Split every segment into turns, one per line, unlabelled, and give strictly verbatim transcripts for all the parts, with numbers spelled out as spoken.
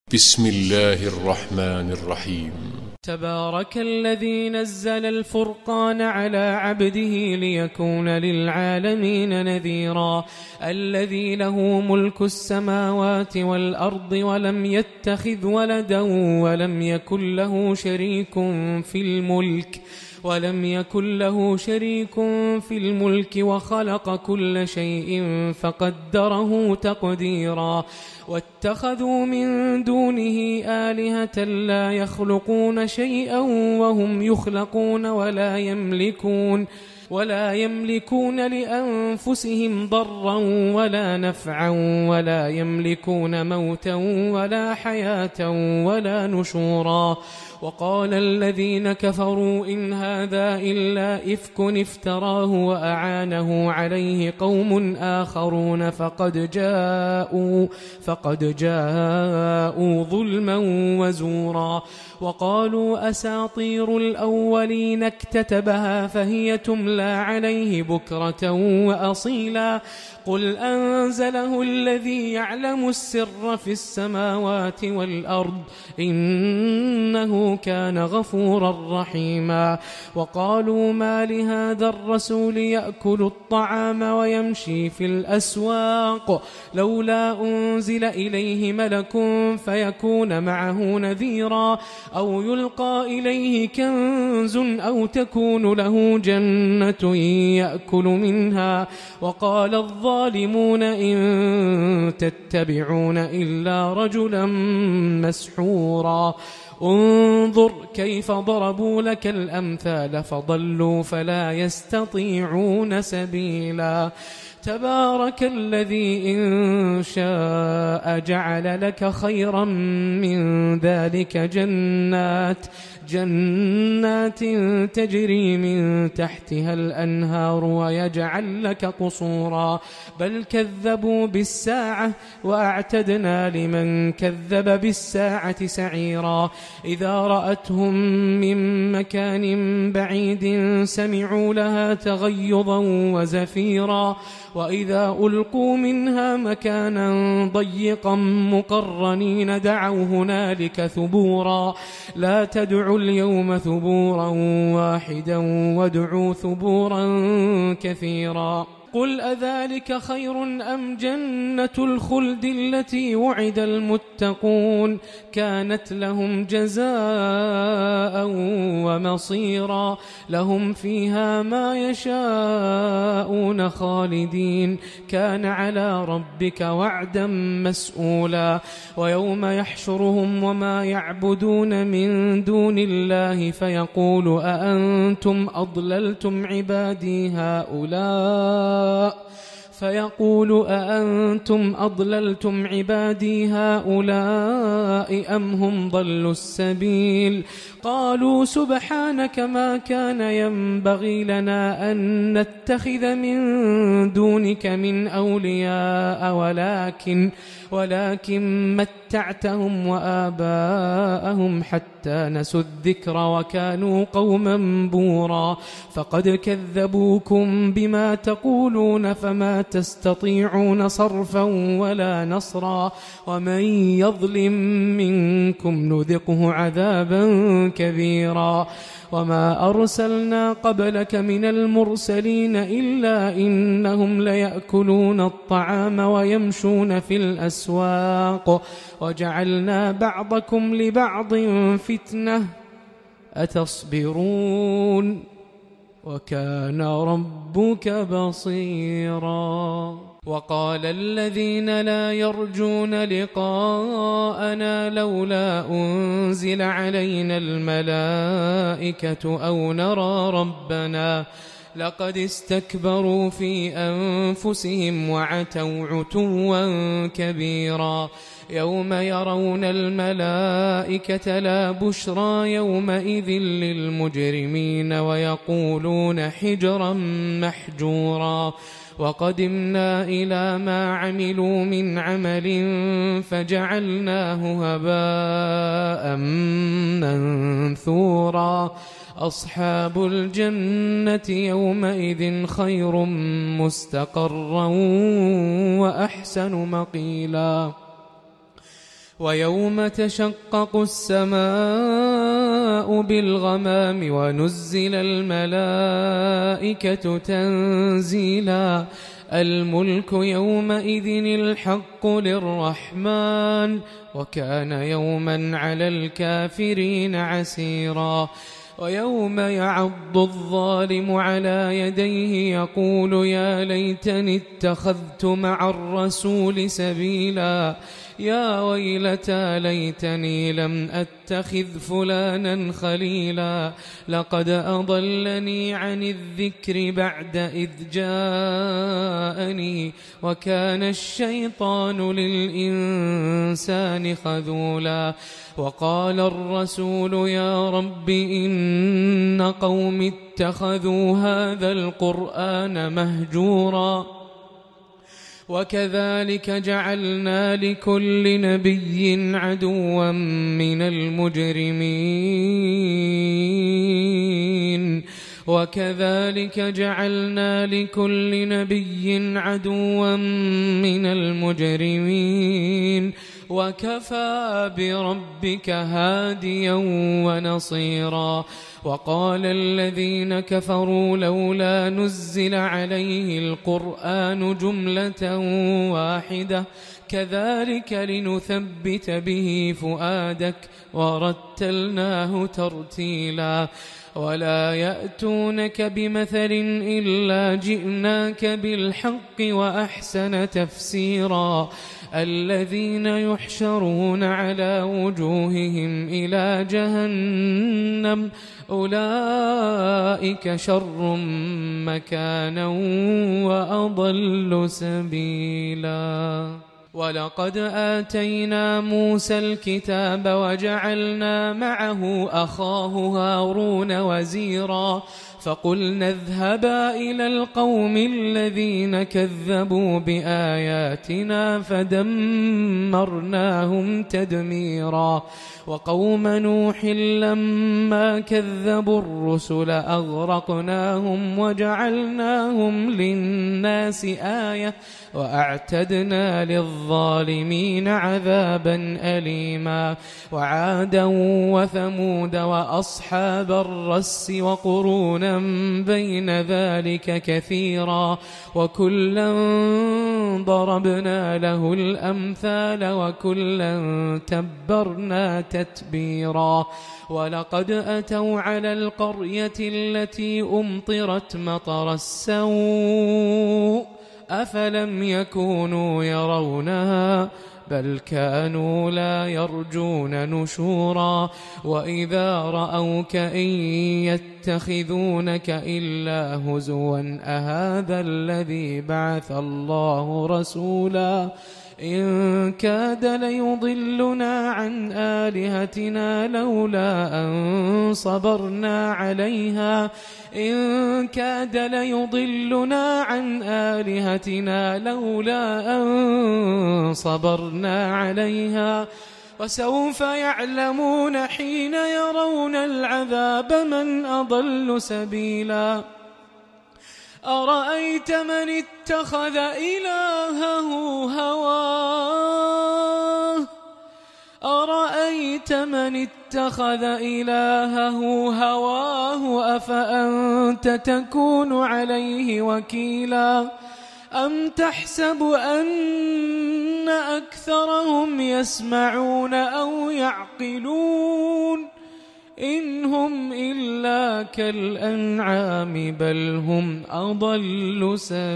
بسم الله الرحمن الرحيم.
تبارك الذي نزل الفرقان على عبده ليكون للعالمين نذيرا. الذي له ملك السماوات والأرض ولم يتخذ ولدا ولم يكن له شريك في الملك ولم يكن له شريك في الملك وخلق كل شيء فقدره تقديرا. واتخذوا من دونه آلهة لا يخلقون شيئا وهم يخلقون ولا يملكون ولا يملكون لأنفسهم ضرا ولا نفعا ولا يملكون موتا ولا حياة ولا نشورا. وقال الذين كفروا إن هذا إلا إفك افتراه وأعانه عليه قوم آخرون فقد جاءوا فقد جاءوا ظلما وزورا. وقالوا أساطير الأولين اكتتبها فهي تملى عليه بكرة وأصيلا. قل أنزله الذي يعلم السر في السماوات والأرض إنه كان غفورا رحيما. وقالوا ما لهذا الرسول يأكل الطعام ويمشي في الأسواق لولا أنزل إليه ملك فيكون معه نذيرا أو يلقى إليه كنز أو تكون له جنة يأكل منها. وقال الظالمون إن تتبعون إلا رجلا مسحورا. انظر كيف ضربوا لك الأمثال فضلوا فلا يستطيعون سبيلا. تبارك الذي إن شاء جعل لك خيرا من ذلك جنات جنات تجري من تحتها الأنهار ويجعل لك قصورا. بل كذبوا بالساعة وأعتدنا لمن كذب بالساعة سعيرا. إذا رأتهم من مكان بعيد سمعوا لها تغيظا وزفيرا. وإذا ألقوا منها مكانا ضيقا مقرنين دعوا هنالك ثبورا. لا تدعوا اليوم ثبورا واحدا وادعوا ثبورا كثيرا. قل أذلك خير أم جنة الخلد التي وعد المتقون كانت لهم جزاء ومصيرا. لهم فيها ما يشاءون خالدين كان على ربك وعدا مسؤولا. ويوم يحشرهم وما يعبدون من دون الله فيقول أأنتم أضللتم عبادي هؤلاء فيقول أأنتم أضللتم عبادي هؤلاء أم هم ضلوا السبيل. قالوا سبحانك ما كان ينبغي لنا أن نتخذ من دونك من أولياء ولكن ولكن متعتهم وآباءهم حتى نسوا الذكر وكانوا قوما بورا. فقد كذبوكم بما تقولون فما تستطيعون صرفا ولا نصرا. ومن يظلم منكم نذقه عذابا كبيرا. وما أرسلنا قبلك من المرسلين إلا إنهم ليأكلون الطعام ويمشون في الأسواق وجعلنا بعضكم لبعض فتنة أتصبرون وكان ربك بصيرا. وقال الذين لا يرجون لقاءنا لولا أنزل علينا الملائكة أو نرى ربنا لقد استكبروا في أنفسهم وعتوا عتوا كبيرا. يوم يرون الملائكة لا بشرى يومئذ للمجرمين ويقولون حجرا محجورا. وقدمنا إلى ما عملوا من عمل فجعلناه هباء منثورا. أصحاب الجنة يومئذ خير مستقرا وأحسن مقيلا. ويوم تشقق السماء بالغمام ونزل الملائكة تنزيلا الملك يومئذ الحق للرحمن وكان يوما على الكافرين عسيرا ويوم يعض الظالم على يديه يقول يا ليتني اتخذت مع الرسول سبيلا يا ويلتى ليتني لم أتخذ فلانا خليلا لقد أضلني عن الذكر بعد إذ جاءني وكان الشيطان للإنسان خذولا وقال الرسول يا رب إن قوم اتخذوا هذا القرآن مهجورا وكذلك جعلنا لكل نبي عدوا من المجرمين وكذلك جعلنا لكل نبي عدوا من المجرمين وكفى بربك هاديا ونصيرا وقال الذين كفروا لولا نزل عليه القرآن جملة واحدة كذلك لنثبت به فؤادك ورتلناه ترتيلا ولا يأتونك بمثل إلا جئناك بالحق وأحسن تفسيرا الذين يحشرون على وجوههم إلى جهنم أولئك شر مكانا وأضل سبيلا ولقد آتينا موسى الكتاب وجعلنا معه أخاه هارون وزيرا فقلنا اذهبا إلى القوم الذين كذبوا بآياتنا فدمرناهم تدميرا وقوم نوح لما كذبوا الرسل أغرقناهم وجعلناهم للناس آية وأعتدنا للظالمين عذابا أليما وعادا وثمود وأصحاب الرس وقرونا بين ذلك كثيرا وكلا ضربنا له الأمثال وكلا تبرنا تتبيرا ولقد أتوا على القرية التي أمطرت مطر السوء أفلم يكونوا يرونها بل كانوا لا يرجون نشورا وإذا رأوك إن يتخذونك إلا هزوا أهذا الذي بعث الله رسولا إن كاد ليضلنا عن آلهتنا لولا أن صبرنا عليها إن كاد ليضلنا عن آلهتنا لولا أن صبرنا عليها وسوف يعلمون حين يرون العذاب من أضل سبيلا أرأيت من اتخذ إلهه هواه أرأيت من اتخذ إلهه هواه أفأنت تكون عليه وكيلا أم تحسب أن أكثرهم يسمعون أو يعقلون إن هم إلا كالأنعام بل هم أضل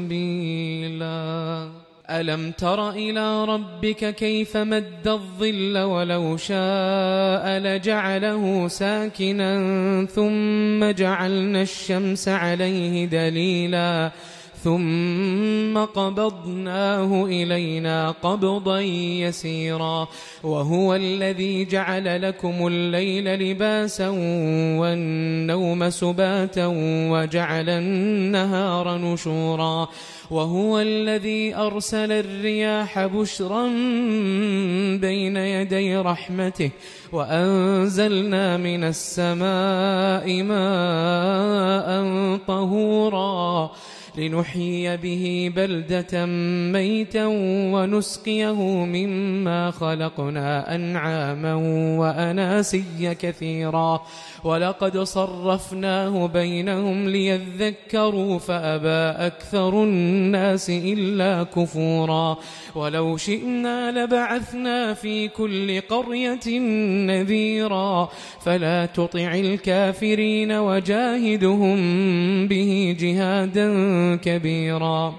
سبيلا ألم تر إلى ربك كيف مد الظل ولو شاء لجعله ساكنا ثم جعلنا الشمس عليه دليلا ثم قبضناه إلينا قبضا يسيرا وهو الذي جعل لكم الليل لباسا والنوم سباتا وجعل النهار نشورا وهو الذي أرسل الرياح بشرا بين يدي رحمته وأنزلنا من السماء ماء طهورا لنحيي به بلدة ميتا ونسقيه مما خلقنا أنعاما وأناسيا كثيرا ولقد صرفناه بينهم ليذكروا فأبى أكثر الناس إلا كفورا ولو شئنا لبعثنا في كل قرية نذيرا فلا تطع الكافرين وجاهدهم به جهادا كبيرا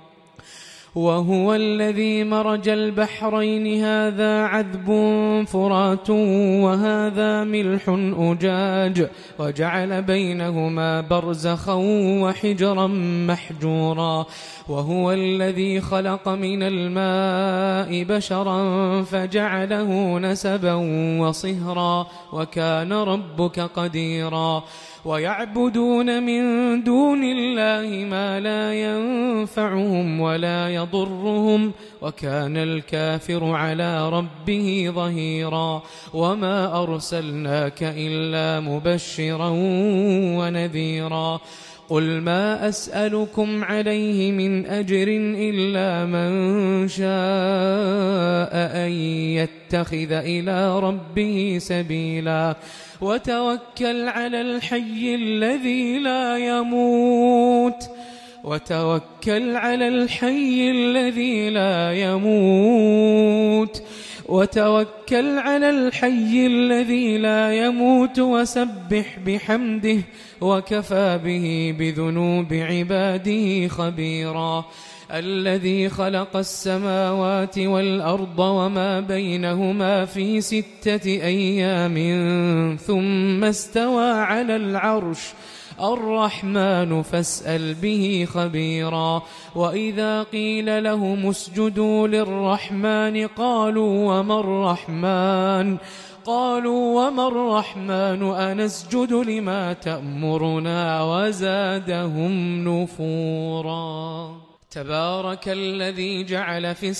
وهو الذي مرج البحرين هذا عذب فرات وهذا ملح أجاج وجعل بينهما برزخا وحجرا محجورا وهو الذي خلق من الماء بشرا فجعله نسبا وصهرا وكان ربك قديرا ويعبدون من دون الله ما لا ينفعهم ولا يضرهم وكان الكافر على ربه ظهيرا وما أرسلناك إلا مبشرا ونذيرا قل ما أسألكم عليه من أجر إلا من شاء أن يتخذ إلى ربه سبيلا وتوكل على الحي الذي لا يموت وتوكل على الحي الذي لا يموت وتوكل على الحي الذي لا يموت وسبح بحمده وكفى به بذنوب عباده خبيرا الذي خلق السماوات والأرض وما بينهما في ستة أيام ثم استوى على العرش الرحمن فاسأل به خبيرا وإذا قيل لهم اسجدوا للرحمن قالوا وما الرحمن قالوا وما الرحمن أنسجد لما تأمرنا وزادهم نفورا تبارك الذي جعل في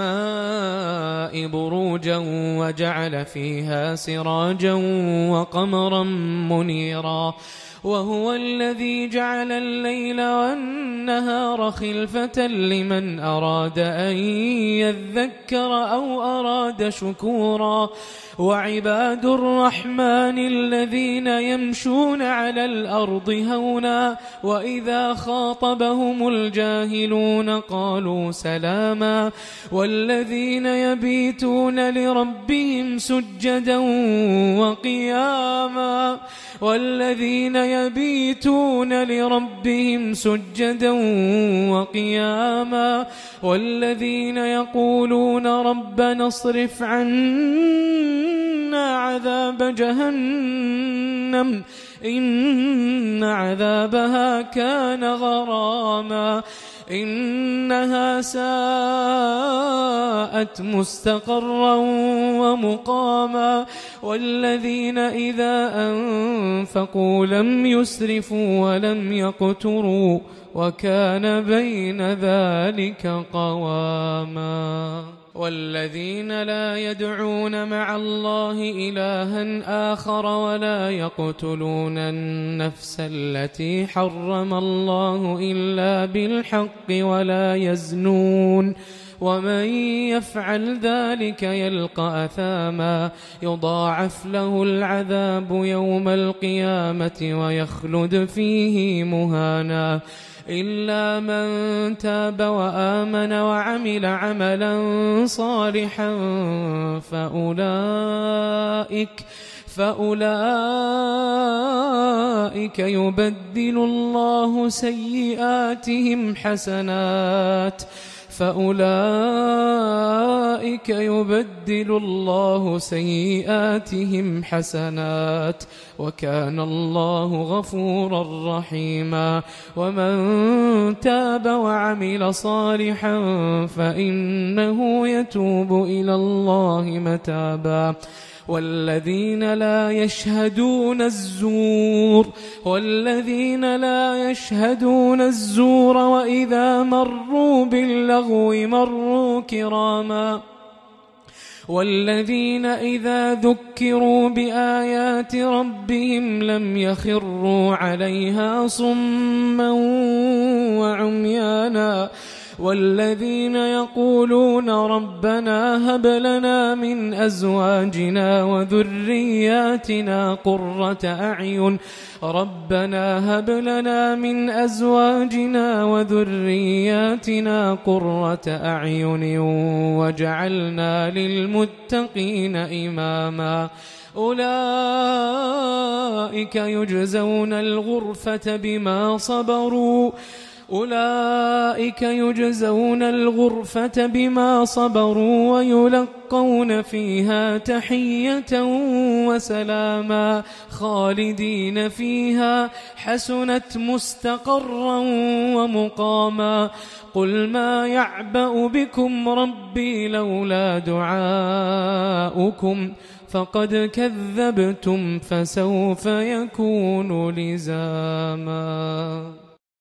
السماء بروجا وجعل فيها سراجا وقمرا منيرا وهو الذي جعل الليل والنهار خلفة لمن أراد أن يذكر أو أراد شكورا وعباد الرحمن الذين يمشون على الأرض هونا وإذا خاطبهم الجاهلون قالوا سلاما والذين يبيتون لربهم سجدا وقياما والذين يبيتون لربهم سجدا وقياما والذين يقولون ربنا اصرف عنا عذاب جهنم إن عذابها كان غراما إنها ساءت مستقرا ومقاما والذين إذا أنفقوا لم يسرفوا ولم يقتروا وكان بين ذلك قواما والذين لا يدعون مع الله إلها آخر ولا يقتلون النفس التي حرم الله إلا بالحق ولا يزنون ومن يفعل ذلك يلقى أثاما يضاعف له العذاب يوم القيامة ويخلد فيه مهانا إلا من تاب وآمن وعمل عملا صالحا فأولئك فأولئك يبدل الله سيئاتهم حسنات فأولئك يبدل الله سيئاتهم حسنات وكان الله غفورا رحيما ومن تاب وعمل صالحا فإنه يتوب إلى الله متابا والذين لا يشهدون الزور والذين لا يشهدون الزور وإذا مروا باللغو مروا كراما والذين إذا ذكروا بآيات ربهم لم يخروا عليها صما وعميانا والذين يقولون ربنا هب لنا من أزواجنا وذرياتنا قرة أعين ربنا هب لنا من أزواجنا وذرياتنا قرة أعين واجعلنا للمتقين إماما أولئك يجزون الغرفة بما صبروا أولئك يجزون الغرفة بما صبروا ويلقون فيها تحية وسلاما خالدين فيها حسنت مستقرا ومقاما قل ما يعبأ بكم ربي لولا دعاؤكم فقد كذبتم فسوف يكون لزاما.